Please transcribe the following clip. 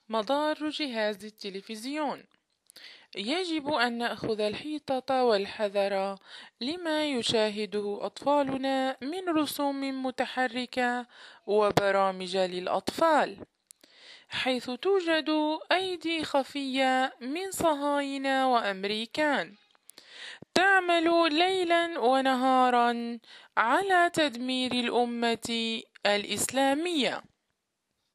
مضار جهاز التلفزيون: يجب أن نأخذ الحيطة والحذر لما يشاهده أطفالنا من رسوم متحركة وبرامج للأطفال، حيث توجد أيدي خفية من صهاينة وأمريكان تعمل ليلا ونهارا على تدمير الأمة الإسلامية.